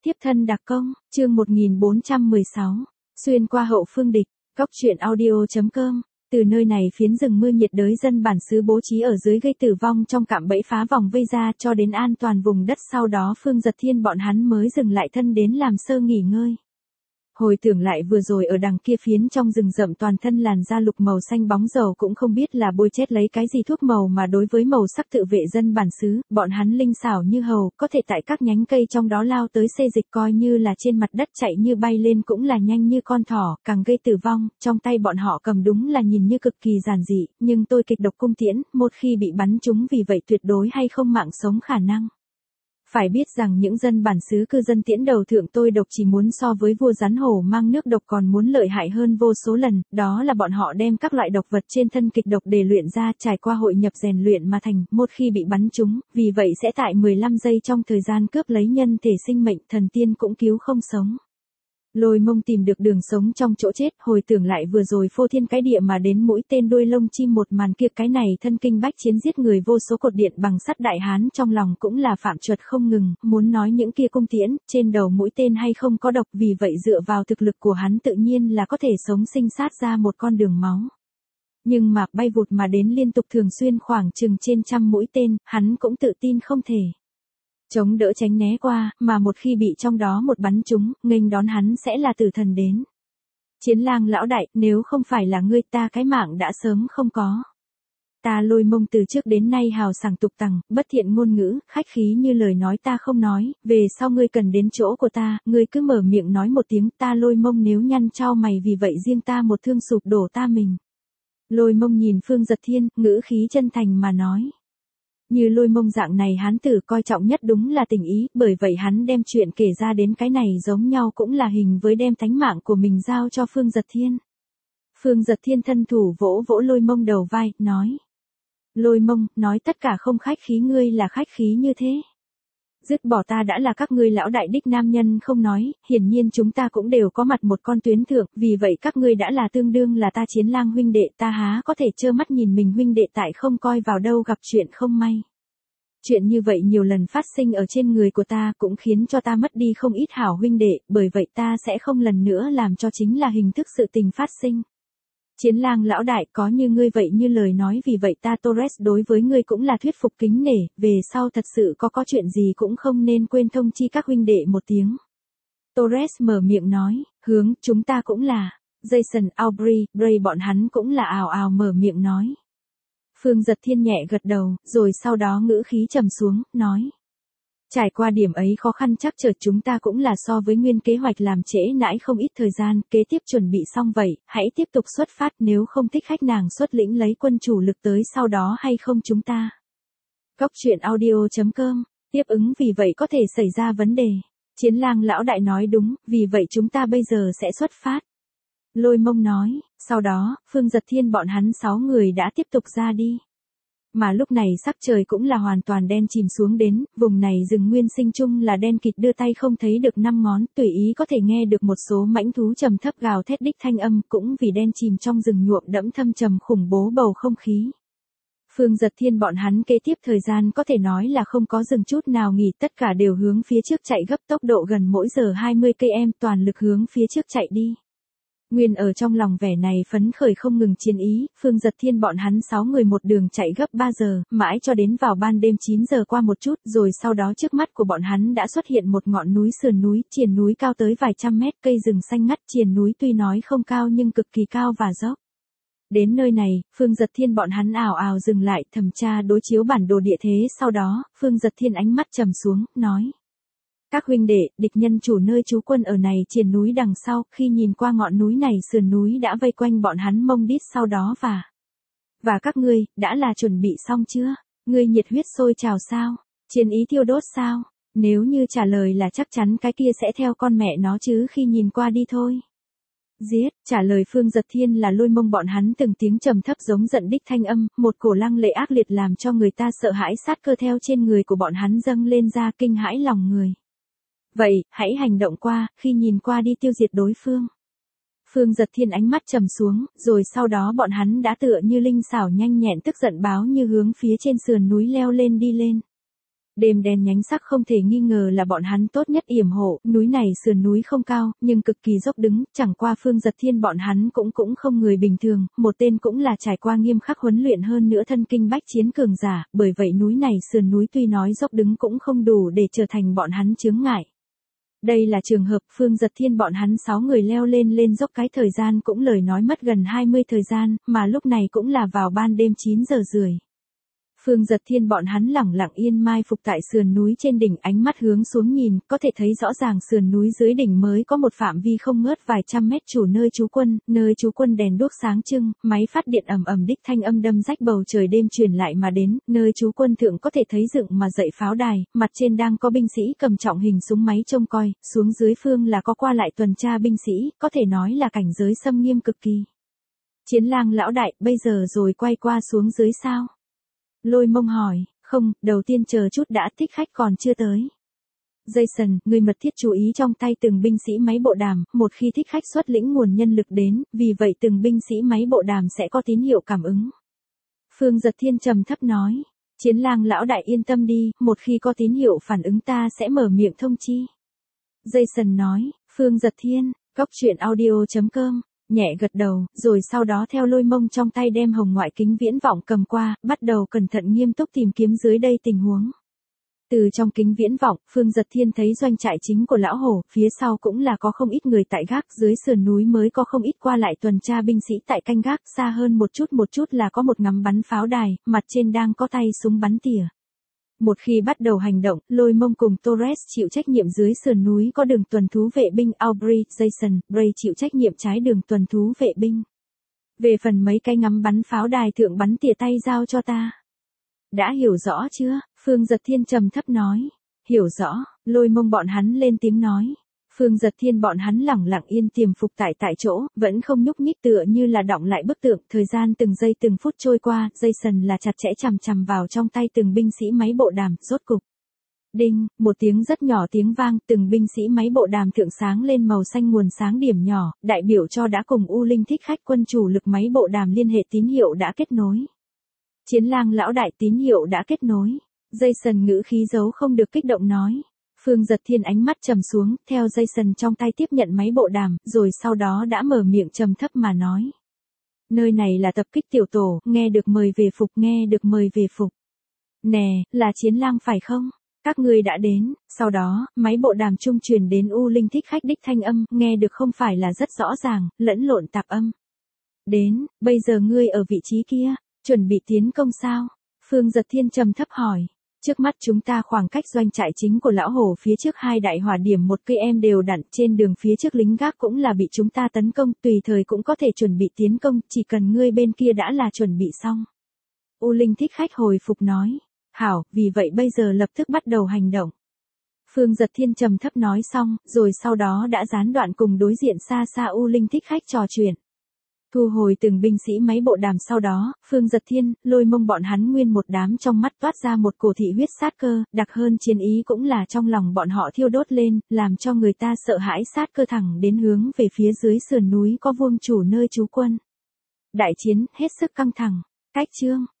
Tiếp thân đặc công, chương 1416. Xuyên qua hậu phương địch, góc truyện audio.com. Từ nơi này phiến rừng mưa nhiệt đới dân bản xứ bố trí ở dưới gây tử vong trong cạm bẫy phá vòng vây ra cho đến an toàn vùng đất, sau đó Phương Giật Thiên bọn hắn mới dừng lại thân đến làm sơ nghỉ ngơi. Hồi tưởng lại vừa rồi ở đằng kia phiến trong rừng rậm toàn thân làn da lục màu xanh bóng dầu, cũng không biết là bôi chết lấy cái gì thuốc màu mà đối với màu sắc tự vệ dân bản xứ, bọn hắn linh xảo như hầu, có thể tại các nhánh cây trong đó lao tới xê dịch, coi như là trên mặt đất chạy như bay lên cũng là nhanh như con thỏ, càng gây tử vong, trong tay bọn họ cầm đúng là nhìn như cực kỳ giản dị, nhưng tôi kịch độc cung tiễn, một khi bị bắn trúng vì vậy tuyệt đối hay không mạng sống khả năng. Phải biết rằng những dân bản xứ cư dân tiễn đầu thượng tôi độc chỉ muốn so với vua rắn hổ mang nước độc còn muốn lợi hại hơn vô số lần, đó là bọn họ đem các loại độc vật trên thân kịch độc để luyện ra, trải qua hội nhập rèn luyện mà thành, một khi bị bắn trúng, vì vậy sẽ tại 15 giây trong thời gian cướp lấy nhân thể sinh mệnh, thần tiên cũng cứu không sống. Lôi Mông tìm được đường sống trong chỗ chết, hồi tưởng lại vừa rồi phô thiên cái địa mà đến mũi tên đuôi lông chim một màn kia, cái này thân kinh bách chiến giết người vô số cột điện bằng sắt đại hán trong lòng cũng là phạm chuột không ngừng, muốn nói những kia cung tiễn, trên đầu mũi tên hay không có độc, vì vậy dựa vào thực lực của hắn tự nhiên là có thể sống sinh sát ra một con đường máu. Nhưng mà bay vụt mà đến liên tục thường xuyên khoảng chừng trên trăm mũi tên, hắn cũng tự tin không thể chống đỡ tránh né qua, mà một khi bị trong đó một bắn trúng, nghênh đón hắn sẽ là tử thần đến. Chiến lang lão đại, nếu không phải là ngươi ta cái mạng đã sớm không có. Ta Lôi Mông từ trước đến nay hào sảng tục tằng, bất thiện ngôn ngữ, khách khí như lời nói ta không nói, về sau ngươi cần đến chỗ của ta, ngươi cứ mở miệng nói một tiếng, ta Lôi Mông nếu nhăn chau mày vì vậy riêng ta một thương sụp đổ ta mình. Lôi Mông nhìn Phương Giật Thiên, ngữ khí chân thành mà nói. Như Lôi Mông dạng này hán tử coi trọng nhất đúng là tình ý, bởi vậy hắn đem chuyện kể ra đến cái này giống nhau cũng là hình với đem tánh mạng của mình giao cho Phương Giật Thiên. Phương Giật Thiên thân thủ vỗ vỗ Lôi Mông đầu vai, nói. Lôi Mông, nói tất cả không khách khí, ngươi là khách khí như thế. Dứt bỏ ta đã là các ngươi lão đại đích nam nhân không nói, hiển nhiên chúng ta cũng đều có mặt một con tuyến thượng, vì vậy các ngươi đã là tương đương là ta Chiến lang huynh đệ, ta há có thể trơ mắt nhìn mình huynh đệ tại không coi vào đâu gặp chuyện không may. Chuyện như vậy nhiều lần phát sinh ở trên người của ta cũng khiến cho ta mất đi không ít hảo huynh đệ, bởi vậy ta sẽ không lần nữa làm cho chính là hình thức sự tình phát sinh. Chiến lang lão đại, có như ngươi vậy như lời nói, vì vậy ta Torres đối với ngươi cũng là thuyết phục kính nể, về sau thật sự có chuyện gì cũng không nên quên thông chi các huynh đệ một tiếng. Torres mở miệng nói, hướng, chúng ta cũng là. Jason, Aubrey, Bray bọn hắn cũng là ào ào mở miệng nói. Phương Giật Thiên nhẹ gật đầu, rồi sau đó ngữ khí trầm xuống, nói. Trải qua điểm ấy khó khăn chắc trở chúng ta cũng là so với nguyên kế hoạch làm trễ nãi không ít thời gian, kế tiếp chuẩn bị xong vậy, hãy tiếp tục xuất phát, nếu không thích khách nàng xuất lĩnh lấy quân chủ lực tới sau đó hay không chúng ta. Góc truyện audio.com, tiếp ứng vì vậy có thể xảy ra vấn đề. Chiến lang lão đại nói đúng, vì vậy chúng ta bây giờ sẽ xuất phát. Lôi Mông nói, sau đó, Phương Giật Thiên bọn hắn 6 người đã tiếp tục ra đi. Mà lúc này sắc trời cũng là hoàn toàn đen chìm xuống đến, vùng này rừng nguyên sinh chung là đen kịt, đưa tay không thấy được 5 ngón, tùy ý có thể nghe được một số mãnh thú trầm thấp gào thét đích thanh âm, cũng vì đen chìm trong rừng nhuộm đẫm thâm trầm khủng bố bầu không khí. Phương Giật Thiên bọn hắn kế tiếp thời gian có thể nói là không có dừng chút nào nghỉ, tất cả đều hướng phía trước chạy gấp tốc độ gần mỗi giờ 20 km, toàn lực hướng phía trước chạy đi. Nguyên ở trong lòng vẻ này phấn khởi không ngừng chiến ý, Phương Giật Thiên bọn hắn 6 người một đường chạy gấp 3 giờ, mãi cho đến vào ban đêm 9 giờ qua một chút, rồi sau đó trước mắt của bọn hắn đã xuất hiện một ngọn núi sườn núi, triền núi cao tới vài trăm mét, cây rừng xanh ngắt, triền núi tuy nói không cao nhưng cực kỳ cao và dốc. Đến nơi này, Phương Giật Thiên bọn hắn ào ào dừng lại, thẩm tra đối chiếu bản đồ địa thế, sau đó, Phương Giật Thiên ánh mắt trầm xuống, nói. Các huynh đệ, địch nhân chủ nơi trú quân ở này triền núi đằng sau, khi nhìn qua ngọn núi này sườn núi đã vây quanh bọn hắn mông đít sau đó và các ngươi, đã là chuẩn bị xong chưa? Ngươi nhiệt huyết sôi trào sao? Chiến ý thiêu đốt sao? Nếu như trả lời là chắc chắn cái kia sẽ theo con mẹ nó chứ khi nhìn qua đi thôi. Giết, trả lời Phương Giật Thiên là Lôi Mông bọn hắn từng tiếng trầm thấp giống giận đích thanh âm, một cổ lăng lệ ác liệt làm cho người ta sợ hãi, sát cơ theo trên người của bọn hắn dâng lên ra kinh hãi lòng người. Vậy, hãy hành động qua, khi nhìn qua đi tiêu diệt đối phương. Phương Giật Thiên ánh mắt trầm xuống, rồi sau đó bọn hắn đã tựa như linh xảo nhanh nhẹn tức giận báo như hướng phía trên sườn núi leo lên đi lên. Đêm đen nhánh sắc không thể nghi ngờ là bọn hắn tốt nhất yểm hộ, núi này sườn núi không cao, nhưng cực kỳ dốc đứng, chẳng qua Phương Giật Thiên bọn hắn cũng không người bình thường, một tên cũng là trải qua nghiêm khắc huấn luyện hơn nữa thân kinh bách chiến cường giả, bởi vậy núi này sườn núi tuy nói dốc đứng cũng không đủ để trở thành bọn hắn chướng ngại. Đây là trường hợp Phương Giật Thiên bọn hắn 6 người leo lên dốc cái thời gian cũng lời nói mất gần 20 thời gian, mà lúc này cũng là vào ban đêm 9 giờ rưỡi. Phương Giật Thiên bọn hắn lẳng lặng yên mai phục tại sườn núi trên đỉnh, ánh mắt hướng xuống nhìn, có thể thấy rõ ràng sườn núi dưới đỉnh mới có một phạm vi không ngớt vài trăm mét chủ nơi trú quân đèn đuốc sáng trưng, máy phát điện ầm ầm đích thanh âm đâm rách bầu trời đêm truyền lại mà đến, nơi trú quân thượng có thể thấy dựng mà dậy pháo đài, mặt trên đang có binh sĩ cầm trọng hình súng máy trông coi, xuống dưới phương là có qua lại tuần tra binh sĩ, có thể nói là cảnh giới xâm nghiêm cực kỳ. Chiến lang lão đại, bây giờ rồi quay qua xuống dưới sao? Lôi Mông hỏi, không, đầu tiên chờ chút đã, thích khách còn chưa tới. Jason, người mật thiết chú ý trong tay từng binh sĩ máy bộ đàm, một khi thích khách xuất lĩnh nguồn nhân lực đến, vì vậy từng binh sĩ máy bộ đàm sẽ có tín hiệu cảm ứng. Phương Giật Thiên trầm thấp nói, chiến lang lão đại yên tâm đi, một khi có tín hiệu phản ứng ta sẽ mở miệng thông chi. Jason nói, Phương Giật Thiên, goctruyện.audio.com. Nhẹ gật đầu, rồi sau đó theo Lôi Mông trong tay đem hồng ngoại kính viễn vọng cầm qua, bắt đầu cẩn thận nghiêm túc tìm kiếm dưới đây tình huống. Từ trong kính viễn vọng, Phương Giật Thiên thấy doanh trại chính của lão hổ, phía sau cũng là có không ít người tại gác, dưới sườn núi mới có không ít qua lại tuần tra binh sĩ tại canh gác, xa hơn một chút là có một ngắm bắn pháo đài, mặt trên đang có tay súng bắn tỉa. Một khi bắt đầu hành động, Lôi Mông cùng Torres chịu trách nhiệm dưới sườn núi có đường tuần thú vệ binh Aubrey, Jason, Bray chịu trách nhiệm trái đường tuần thú vệ binh. Về phần mấy cái ngắm bắn pháo đài thượng bắn tỉa tay giao cho ta. Đã hiểu rõ chưa? Phương Giật Thiên trầm thấp nói. Hiểu rõ, Lôi Mông bọn hắn lên tiếng nói. Phương Giật Thiên bọn hắn lẳng lặng yên tiềm phục tại chỗ, vẫn không nhúc nhích tựa như là đọng lại bức tượng, thời gian từng giây từng phút trôi qua, Jason là chặt chẽ chằm vào trong tay từng binh sĩ máy bộ đàm, rốt cục. Đinh, một tiếng rất nhỏ tiếng vang, từng binh sĩ máy bộ đàm thượng sáng lên màu xanh nguồn sáng điểm nhỏ, đại biểu cho đã cùng U Linh thích khách quân chủ lực máy bộ đàm liên hệ tín hiệu đã kết nối. Chiến lang lão đại tín hiệu đã kết nối. Jason ngữ khí giấu không được kích động nói. Phương Giật Thiên ánh mắt trầm xuống, theo Jason trong tay tiếp nhận máy bộ đàm, rồi sau đó đã mở miệng trầm thấp mà nói. Nơi này là tập kích tiểu tổ, nghe được mời về phục. Nè, là chiến lang phải không? Các ngươi đã đến, sau đó, máy bộ đàm trung truyền đến U Linh thích khách đích thanh âm, nghe được không phải là rất rõ ràng, lẫn lộn tạp âm. Đến, bây giờ ngươi ở vị trí kia, chuẩn bị tiến công sao? Phương Giật Thiên trầm thấp hỏi. Trước mắt chúng ta khoảng cách doanh trại chính của lão hổ phía trước 2 đại hỏa điểm 1 cây em đều đặn, trên đường phía trước lính gác cũng là bị chúng ta tấn công, tùy thời cũng có thể chuẩn bị tiến công, chỉ cần ngươi bên kia đã là chuẩn bị xong. U Linh thích khách hồi phục nói, hảo, vì vậy bây giờ lập tức bắt đầu hành động. Phương Giật Thiên trầm thấp nói xong, rồi sau đó đã gián đoạn cùng đối diện xa U Linh thích khách trò chuyện. Thu hồi từng binh sĩ máy bộ đàm sau đó, Phương Giật Thiên, Lôi Mông bọn hắn nguyên một đám trong mắt toát ra một cổ thị huyết sát cơ, đặc hơn chiến ý cũng là trong lòng bọn họ thiêu đốt lên, làm cho người ta sợ hãi sát cơ thẳng đến hướng về phía dưới sườn núi có vuông chủ nơi trú quân. Đại chiến, hết sức căng thẳng. Cách chương.